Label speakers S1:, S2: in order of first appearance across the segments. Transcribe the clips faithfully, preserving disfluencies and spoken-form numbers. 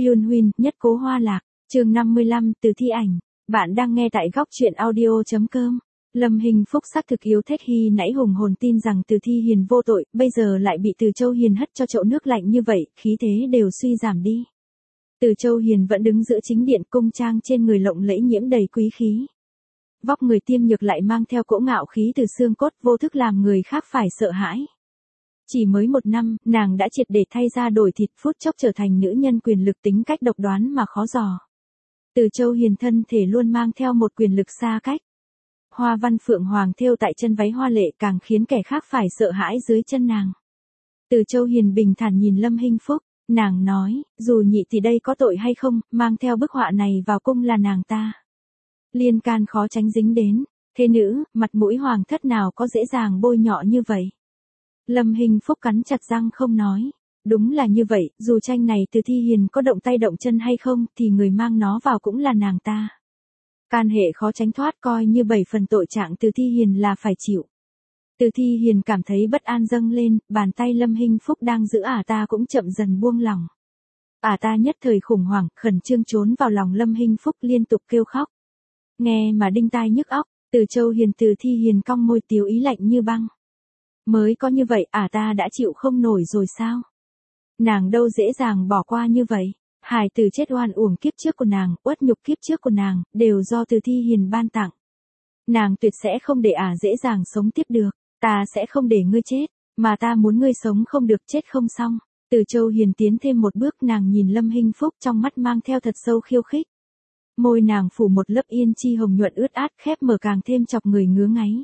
S1: Yun Huynh, nhất cố hoa lạc, chương năm mươi lăm, từ thi ảnh. Bạn đang nghe tại góc truyện audio chấm com. Lâm Hinh Phúc xác thực yếu Thét Hy nãy hùng hồn tin rằng Từ Thi Hiền vô tội, bây giờ lại bị Từ Châu Hiền hất cho chậu nước lạnh như vậy, khí thế đều suy giảm đi. Từ Châu Hiền vẫn đứng giữa chính điện, cung trang trên người lộng lẫy nhiễm đầy quý khí. Vóc người tiêm nhược lại mang theo cỗ ngạo khí từ xương cốt, vô thức làm người khác phải sợ hãi. Chỉ mới một năm, nàng đã triệt để thay ra đổi thịt, phút chốc trở thành nữ nhân quyền lực, tính cách độc đoán mà khó dò. Từ Châu Hiền thân thể luôn mang theo một quyền lực xa cách. Hoa văn phượng hoàng thêu tại chân váy hoa lệ càng khiến kẻ khác phải sợ hãi dưới chân nàng. Từ Châu Hiền bình thản nhìn Lâm Hinh Phúc, nàng nói, dù nhị thì đây có tội hay không, mang theo bức họa này vào cung là nàng ta. Liên can khó tránh dính đến, thế nữ, mặt mũi hoàng thất nào có dễ dàng bôi nhọ như vậy. Lâm Hinh Phúc cắn chặt răng không nói. Đúng là như vậy, dù tranh này Từ Thi Hiền có động tay động chân hay không, thì người mang nó vào cũng là nàng ta. Can hệ khó tránh thoát, coi như bảy phần tội trạng Từ Thi Hiền là phải chịu. Từ Thi Hiền cảm thấy bất an dâng lên, bàn tay Lâm Hinh Phúc đang giữ ả ta cũng chậm dần buông lỏng. Ả ta nhất thời khủng hoảng, khẩn trương trốn vào lòng Lâm Hinh Phúc liên tục kêu khóc. Nghe mà đinh tai nhức óc, Từ Châu Hiền Từ Thi Hiền cong môi tiếu ý lạnh như băng. Mới có như vậy, ả ta đã chịu không nổi rồi sao? Nàng đâu dễ dàng bỏ qua như vậy. Hài tử chết oan uổng kiếp trước của nàng, uất nhục kiếp trước của nàng, đều do Từ Thi Hiền ban tặng. Nàng tuyệt sẽ không để ả dễ dàng sống tiếp được. Ta sẽ không để ngươi chết, mà ta muốn ngươi sống không được, chết không xong. Từ Châu Hiền tiến thêm một bước, nàng nhìn Lâm Hinh Phúc trong mắt mang theo thật sâu khiêu khích. Môi nàng phủ một lớp yên chi hồng nhuận ướt át, khép mở càng thêm chọc người ngứa ngáy.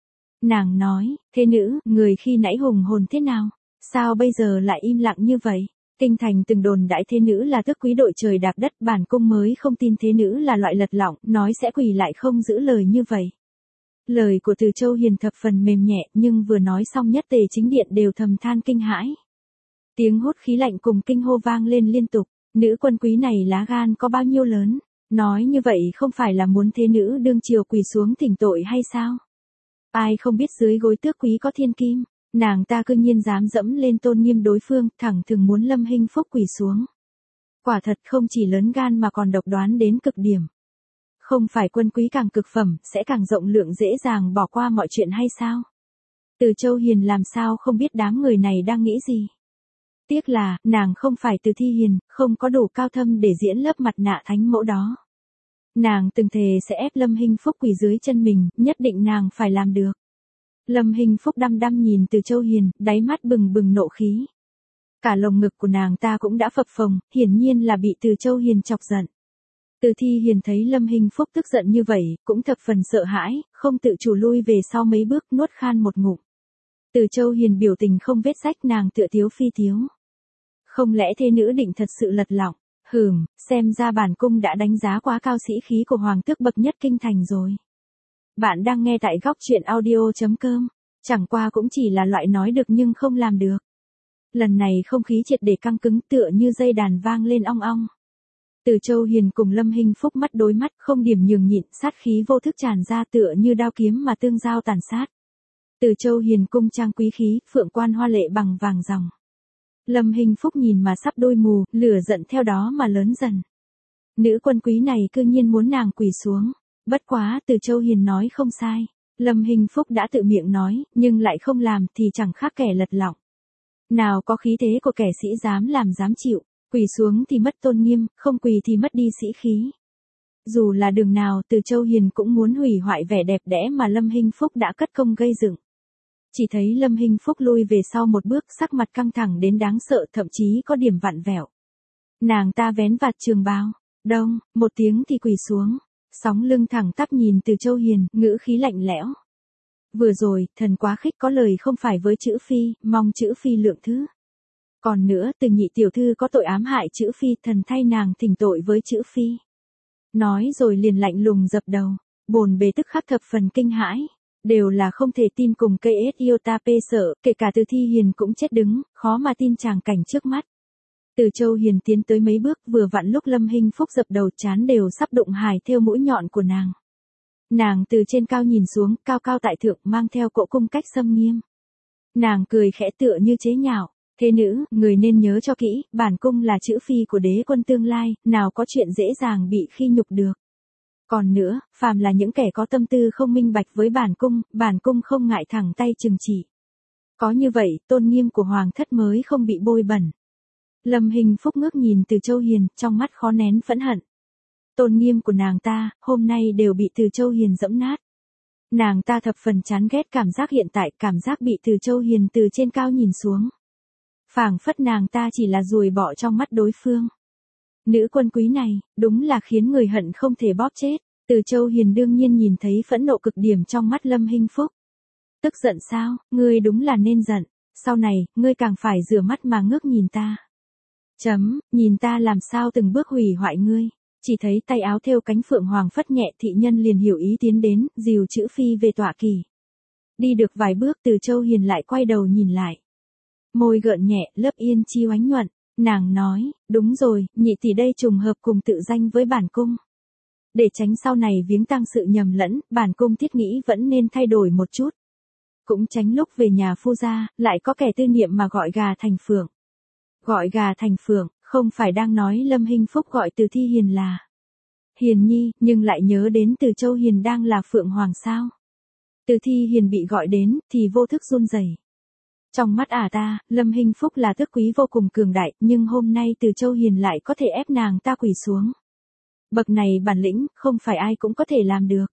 S1: Nàng nói, thế nữ, người khi nãy hùng hồn thế nào? Sao bây giờ lại im lặng như vậy? Kinh thành từng đồn đãi thế nữ là tước quý đội trời đạp đất, bản cung mới không tin thế nữ là loại lật lọng, nói sẽ quỳ lại không giữ lời như vậy. Lời của Từ Châu Hiền thập phần mềm nhẹ, nhưng vừa nói xong nhất tề chính điện đều thầm than kinh hãi. Tiếng hốt khí lạnh cùng kinh hô vang lên liên tục, nữ quân quý này lá gan có bao nhiêu lớn, nói như vậy không phải là muốn thế nữ đương triều quỳ xuống thỉnh tội hay sao? Ai không biết dưới gối tước quý có thiên kim, nàng ta cư nhiên dám dẫm lên tôn nghiêm đối phương, thẳng thừng muốn Lâm Hinh Phúc quỳ xuống. Quả thật không chỉ lớn gan mà còn độc đoán đến cực điểm. Không phải quân quý càng cực phẩm, sẽ càng rộng lượng dễ dàng bỏ qua mọi chuyện hay sao? Từ Châu Hiền làm sao không biết đám người này đang nghĩ gì? Tiếc là, nàng không phải Từ Thi Hiền, không có đủ cao thâm để diễn lớp mặt nạ thánh mẫu đó. Nàng từng thề sẽ ép Lâm Hinh Phúc quỳ dưới chân mình, nhất định nàng phải làm được. Lâm Hinh Phúc đăm đăm nhìn Từ Châu Hiền, đáy mắt bừng bừng nộ khí. Cả lồng ngực của nàng ta cũng đã phập phồng, hiển nhiên là bị Từ Châu Hiền chọc giận. Từ Thi Hiền thấy Lâm Hinh Phúc tức giận như vậy, cũng thập phần sợ hãi, không tự chủ lui về sau mấy bước, nuốt khan một ngụm. Từ Châu Hiền biểu tình không vết rách, nàng tựa tiếu phi tiếu. Không lẽ thế nữ định thật sự lật lọng? Hừm, xem ra bản cung đã đánh giá quá cao sĩ khí của hoàng tước bậc nhất kinh thành rồi. Bạn đang nghe tại góc truyện audio chấm com, chẳng qua cũng chỉ là loại nói được nhưng không làm được. Lần này không khí triệt để căng cứng, tựa như dây đàn vang lên ong ong. Từ Châu Hiền cùng Lâm Hinh Phúc mắt đối mắt, không điểm nhường nhịn, sát khí vô thức tràn ra tựa như đao kiếm mà tương giao tàn sát. Từ Châu Hiền cung trang quý khí, phượng quan hoa lệ bằng vàng ròng. Lâm Hinh Phúc nhìn mà sắp đôi mù, lửa giận theo đó mà lớn dần. Nữ quân quý này cư nhiên muốn nàng quỳ xuống. Bất quá, Từ Châu Hiền nói không sai. Lâm Hinh Phúc đã tự miệng nói, nhưng lại không làm thì chẳng khác kẻ lật lọng. Nào có khí thế của kẻ sĩ dám làm dám chịu, quỳ xuống thì mất tôn nghiêm, không quỳ thì mất đi sĩ khí. Dù là đường nào, Từ Châu Hiền cũng muốn hủy hoại vẻ đẹp đẽ mà Lâm Hinh Phúc đã cất công gây dựng. Chỉ thấy Lâm Hinh Phúc lui về sau một bước, sắc mặt căng thẳng đến đáng sợ, thậm chí có điểm vặn vẹo. Nàng ta vén vạt trường bào, đông, một tiếng thì quỳ xuống, sóng lưng thẳng tắp nhìn Từ Châu Hiền, ngữ khí lạnh lẽo. Vừa rồi, thần quá khích có lời không phải với chữ phi, mong chữ phi lượng thứ. Còn nữa, Từ nhị tiểu thư có tội ám hại chữ phi, thần thay nàng thỉnh tội với chữ phi. Nói rồi liền lạnh lùng dập đầu, bồn bề tức khắc thập phần kinh hãi. Đều là không thể tin cùng cây ết yêu ta pê sợ, kể cả Từ Thi Hiền cũng chết đứng, khó mà tin tràng cảnh trước mắt. Từ Châu Hiền tiến tới mấy bước, vừa vặn lúc Lâm Hinh Phúc dập đầu, chán đều sắp đụng hài theo mũi nhọn của nàng. Nàng từ trên cao nhìn xuống, cao cao tại thượng, mang theo cỗ cung cách xâm nghiêm. Nàng cười khẽ tựa như chế nhạo, Thế nữ, người nên nhớ cho kỹ, bản cung là chữ phi của đế quân tương lai, nào có chuyện dễ dàng bị khi nhục được. Còn nữa, phàm là những kẻ có tâm tư không minh bạch với bản cung, bản cung không ngại thẳng tay trừng trị. Có như vậy, tôn nghiêm của hoàng thất mới không bị bôi bẩn. Lâm Hình Phúc ngước nhìn Từ Châu Hiền, trong mắt khó nén phẫn hận. Tôn nghiêm của nàng ta, hôm nay đều bị Từ Châu Hiền dẫm nát. Nàng ta thập phần chán ghét cảm giác hiện tại, cảm giác bị Từ Châu Hiền từ trên cao nhìn xuống. Phảng phất nàng ta chỉ là ruồi bọ trong mắt đối phương. Nữ quân quý này, đúng là khiến người hận không thể bóp chết. Từ Châu Hiền đương nhiên nhìn thấy phẫn nộ cực điểm trong mắt Lâm Hinh Phúc. Tức giận sao, ngươi đúng là nên giận, sau này, ngươi càng phải rửa mắt mà ngước nhìn ta. Chấm, nhìn ta làm sao từng bước hủy hoại ngươi. Chỉ thấy tay áo thêu cánh phượng hoàng phất nhẹ, thị nhân liền hiểu ý tiến đến, dìu chữ phi về tọa kỷ. Đi được vài bước Từ Châu Hiền lại quay đầu nhìn lại. Môi gợn nhẹ, lớp yên chi oánh nhuận, nàng nói, đúng rồi, nhị tỷ đây trùng hợp cùng tự danh với bản cung. Để tránh sau này viếng tang sự nhầm lẫn, bản cung thiết nghĩ vẫn nên thay đổi một chút. Cũng tránh lúc về nhà phu gia, lại có kẻ tư niệm mà gọi gà thành phượng. Gọi gà thành phượng, không phải đang nói Lâm Hinh Phúc gọi Từ Thi Hiền là Hiền Nhi, nhưng lại nhớ đến Từ Châu Hiền đang là phượng hoàng sao. Từ Thi Hiền bị gọi đến, thì vô thức run rẩy. Trong mắt ả ta, Lâm Hinh Phúc là tước quý vô cùng cường đại, nhưng hôm nay Từ Châu Hiền lại có thể ép nàng ta quỳ xuống. Bậc này bản lĩnh, không phải ai cũng có thể làm được.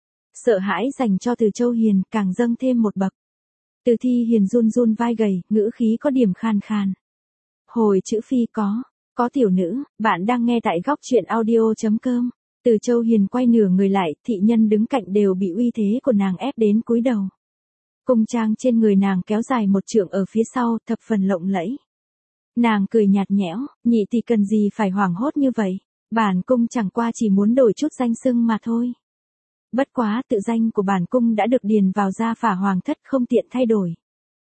S1: Sợ hãi dành cho Từ Châu Hiền, càng dâng thêm một bậc. Từ Thi Hiền run run vai gầy, ngữ khí có điểm khan khan. Hồi chữ phi có, có tiểu nữ, bạn đang nghe tại góc truyện audio chấm com. Từ Châu Hiền quay nửa người lại, thị nhân đứng cạnh đều bị uy thế của nàng ép đến cúi đầu. Cung trang trên người nàng kéo dài một trượng ở phía sau, thập phần lộng lẫy. Nàng cười nhạt nhẽo, nhị tỷ cần gì phải hoảng hốt như vậy, bản cung chẳng qua chỉ muốn đổi chút danh xưng mà thôi. Bất quá tự danh của bản cung đã được điền vào gia phả hoàng thất, không tiện thay đổi.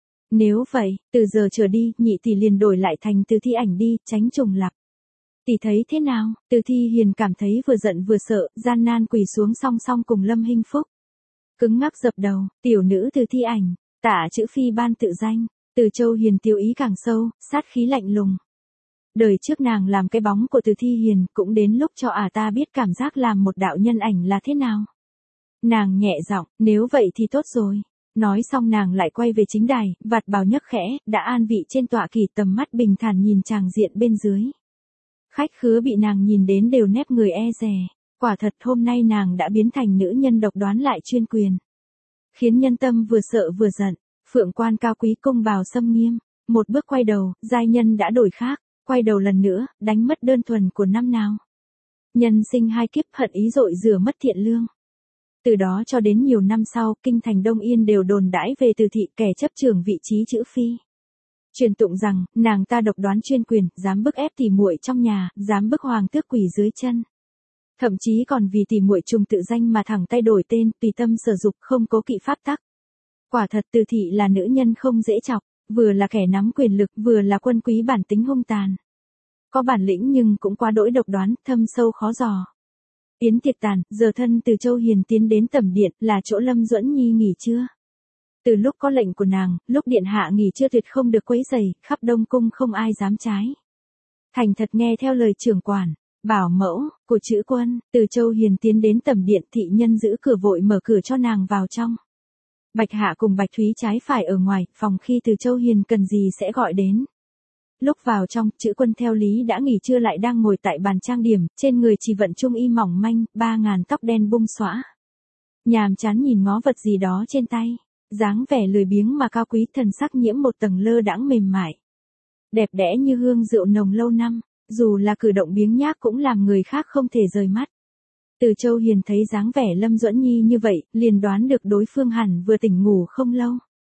S1: Nếu vậy, từ giờ trở đi, nhị tỷ liền đổi lại thành Từ Thi Ảnh đi, tránh trùng lặp. Tỷ thấy thế nào? Từ Thi Hiền cảm thấy vừa giận vừa sợ, gian nan quỳ xuống song song cùng Lâm Hinh Phúc. Cứng ngắc dập đầu, tiểu nữ Từ Thi Ảnh, tả chữ phi ban tự danh. Từ Châu Hiền tiêu ý càng sâu, sát khí lạnh lùng. Đời trước nàng làm cái bóng của Từ Thi Hiền, cũng đến lúc cho ả ta biết cảm giác làm một đạo nhân ảnh là thế nào. Nàng nhẹ giọng, nếu vậy thì tốt rồi. Nói xong nàng lại quay về chính đài, vạt bào nhấc khẽ, đã an vị trên tọa kỷ, tầm mắt bình thản nhìn tràng diện bên dưới. Khách khứa bị nàng nhìn đến đều nép người e dè. Quả thật hôm nay nàng đã biến thành nữ nhân độc đoán lại chuyên quyền. Khiến nhân tâm vừa sợ vừa giận. Phượng quan cao quý cung bào xâm nghiêm. Một bước quay đầu, giai nhân đã đổi khác. Quay đầu lần nữa, đánh mất đơn thuần của năm nào. Nhân sinh hai kiếp, hận ý dội rửa mất thiện lương. Từ đó cho đến nhiều năm sau, kinh thành Đông Yên đều đồn đãi về Từ thị, kẻ chấp trưởng vị trí chữ phi. Truyền tụng rằng, nàng ta độc đoán chuyên quyền, dám bức ép tỉ muội trong nhà, dám bức hoàng tước quỳ dưới chân. Thậm chí còn vì tỉ muội trùng tự danh mà thẳng tay đổi tên, tùy tâm sở dục, không cố kỵ pháp tắc. Quả thật Từ thị là nữ nhân không dễ chọc, vừa là kẻ nắm quyền lực, vừa là quân quý bản tính hung tàn. Có bản lĩnh nhưng cũng quá đỗi độc đoán, thâm sâu khó dò. Yến tiệc tàn, giờ thân Từ Châu Hiền tiến đến tẩm điện, là chỗ Lâm Duẫn Nhi nghỉ trưa. Từ lúc có lệnh của nàng, lúc điện hạ nghỉ trưa tuyệt không được quấy rầy, khắp Đông cung không ai dám trái. Thành thật nghe theo lời trưởng quản, bảo mẫu của chữ quân, Từ Châu Hiền tiến đến tẩm điện, thị nhân giữ cửa vội mở cửa cho nàng vào trong. Bạch Hạ cùng Bạch Thúy trái phải ở ngoài, phòng khi Từ Châu Hiền cần gì sẽ gọi đến. Lúc vào trong, chữ quân theo lý đã nghỉ trưa lại đang ngồi tại bàn trang điểm, trên người chỉ vận trung y mỏng manh, ba ngàn tóc đen bung xõa. Nhàm chán nhìn ngó vật gì đó trên tay, dáng vẻ lười biếng mà cao quý, thần sắc nhiễm một tầng lơ đãng mềm mại. Đẹp đẽ như hương rượu nồng lâu năm, dù là cử động biếng nhác cũng làm người khác không thể rời mắt. Từ Châu Hiền thấy dáng vẻ Lâm Duẫn Nhi như vậy, liền đoán được đối phương hẳn vừa tỉnh ngủ không lâu.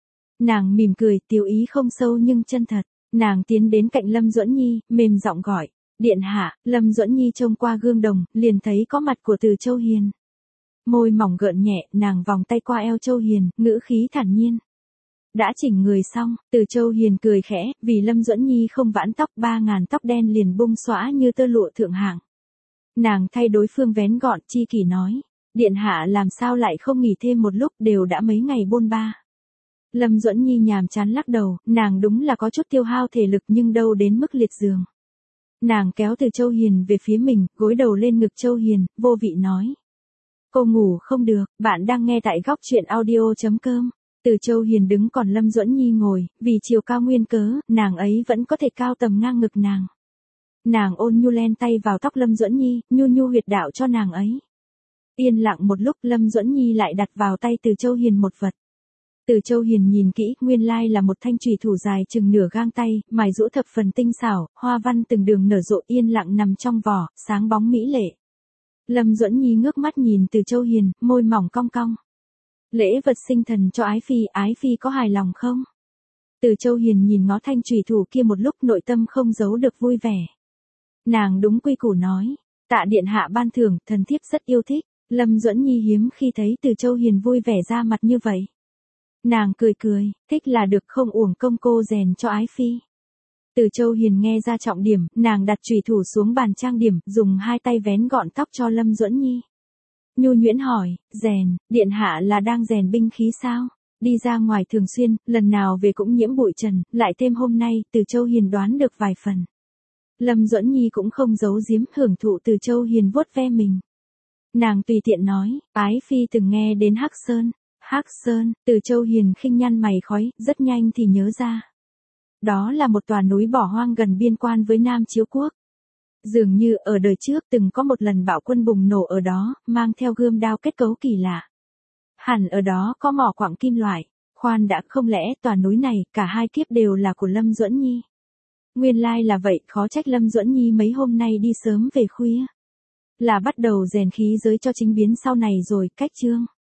S1: Nàng mỉm cười, tiêu ý không sâu nhưng chân thật. Nàng tiến đến cạnh Lâm Duẫn Nhi, mềm giọng gọi, điện hạ. Lâm Duẫn Nhi trông qua gương đồng, liền thấy có mặt của Từ Châu Hiền. Môi mỏng gợn nhẹ, nàng vòng tay qua eo Châu Hiền, ngữ khí thản nhiên. Đã chỉnh người xong, Từ Châu Hiền cười khẽ, vì Lâm Duẫn Nhi không vãn tóc, ba ngàn tóc đen liền bung xõa như tơ lụa thượng hạng. Nàng thay đối phương vén gọn, chi kỷ nói, điện hạ làm sao lại không nghỉ thêm một lúc, đều đã mấy ngày bôn ba. Lâm Duẫn Nhi nhàm chán lắc đầu, nàng đúng là có chút tiêu hao thể lực nhưng đâu đến mức liệt giường. Nàng kéo Từ Châu Hiền về phía mình, gối đầu lên ngực Châu Hiền, vô vị nói. Cô ngủ không được, bạn đang nghe tại góc truyện audio.com. Từ Châu Hiền đứng còn Lâm Duẫn Nhi ngồi, vì chiều cao nguyên cớ, nàng ấy vẫn có thể cao tầm ngang ngực nàng. Nàng ôn nhu len tay vào tóc Lâm Duẫn Nhi, nhu nhu huyệt đạo cho nàng ấy. Yên lặng một lúc Lâm Duẫn Nhi lại đặt vào tay Từ Châu Hiền một vật. Từ Châu Hiền nhìn kỹ, nguyên lai là một thanh chùy thủ dài chừng nửa gang tay, mài rũ thập phần tinh xảo, hoa văn từng đường nở rộ yên lặng nằm trong vỏ, sáng bóng mỹ lệ. Lâm Duẫn Nhi ngước mắt nhìn Từ Châu Hiền, môi mỏng cong cong. Lễ vật sinh thần cho Ái Phi, Ái Phi có hài lòng không? Từ Châu Hiền nhìn ngó thanh chùy thủ kia một lúc nội tâm không giấu được vui vẻ. Nàng đúng quy củ nói, tạ điện hạ ban thưởng, thần thiếp rất yêu thích. Lâm Duẫn Nhi hiếm khi thấy Từ Châu Hiền vui vẻ ra mặt như vậy. Nàng cười cười, thích là được, không uổng công cô rèn cho Ái Phi. Từ Châu Hiền nghe ra trọng điểm, nàng đặt chùy thủ xuống bàn trang điểm, dùng hai tay vén gọn tóc cho Lâm Duẫn Nhi. Nhu nhuyễn hỏi, rèn, điện hạ là đang rèn binh khí sao? Đi ra ngoài thường xuyên, lần nào về cũng nhiễm bụi trần, lại thêm hôm nay, Từ Châu Hiền đoán được vài phần. Lâm Duẫn Nhi cũng không giấu giếm, hưởng thụ Từ Châu Hiền vuốt ve mình. Nàng tùy tiện nói, Ái Phi từng nghe đến Hắc Sơn. Hắc Sơn, Từ Châu Hiền khinh nhăn mày khói, rất nhanh thì nhớ ra. Đó là một tòa núi bỏ hoang gần biên quan với Nam Chiếu Quốc. Dường như ở đời trước từng có một lần bạo quân bùng nổ ở đó, mang theo gươm đao kết cấu kỳ lạ. Hẳn ở đó có mỏ quặng kim loại. Khoan đã, không lẽ tòa núi này, cả hai kiếp đều là của Lâm Duẫn Nhi? Nguyên lai là vậy, khó trách Lâm Duẫn Nhi mấy hôm nay đi sớm về khuya. Là bắt đầu rèn khí giới cho chính biến sau này rồi, cách chương.